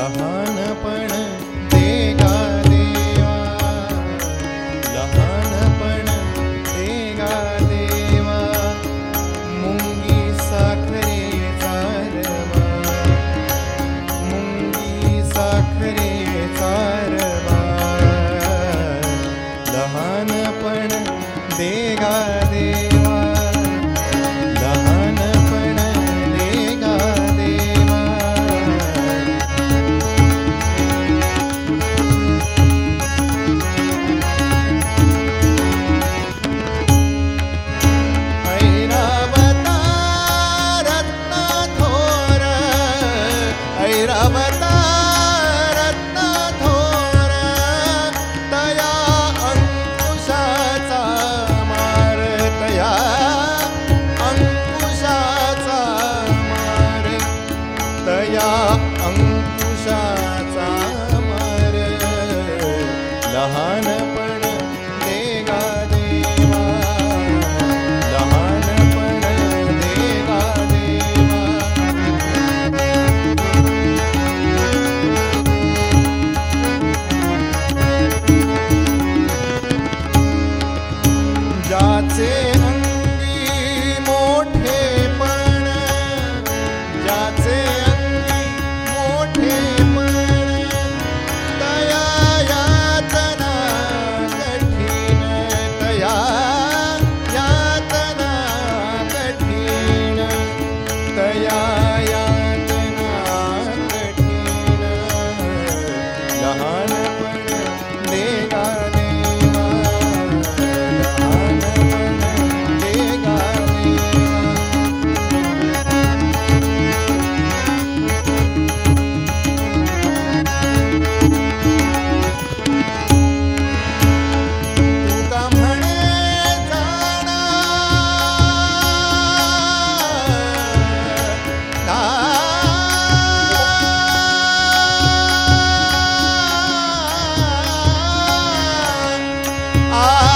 लहानपण देगा देवा, लहानपण देगा देवा, मुंगी साखरेचा रवा, मुंगी साखरेचा रवा, लहानपण देगा देवा, लहानपण देगा देवा. ऐरावता रत्नथोर, ऐरावता रत्नथोर, तया अंकुशाचा मार, तया अंकुशाचा मार, तया अंकुशाचा मार, लहानपण देगा देवा, लहानपण देगा देवा. ज्याचे अंगी मोठेपण, ज्याचे अंगी मोठेपण, तया यातना कठीण, तया यातना कठीण, तया यातना कठीण, लहानपण देगा देवा, लहानपण देगा देवा. तुका म्हणे जाणा आ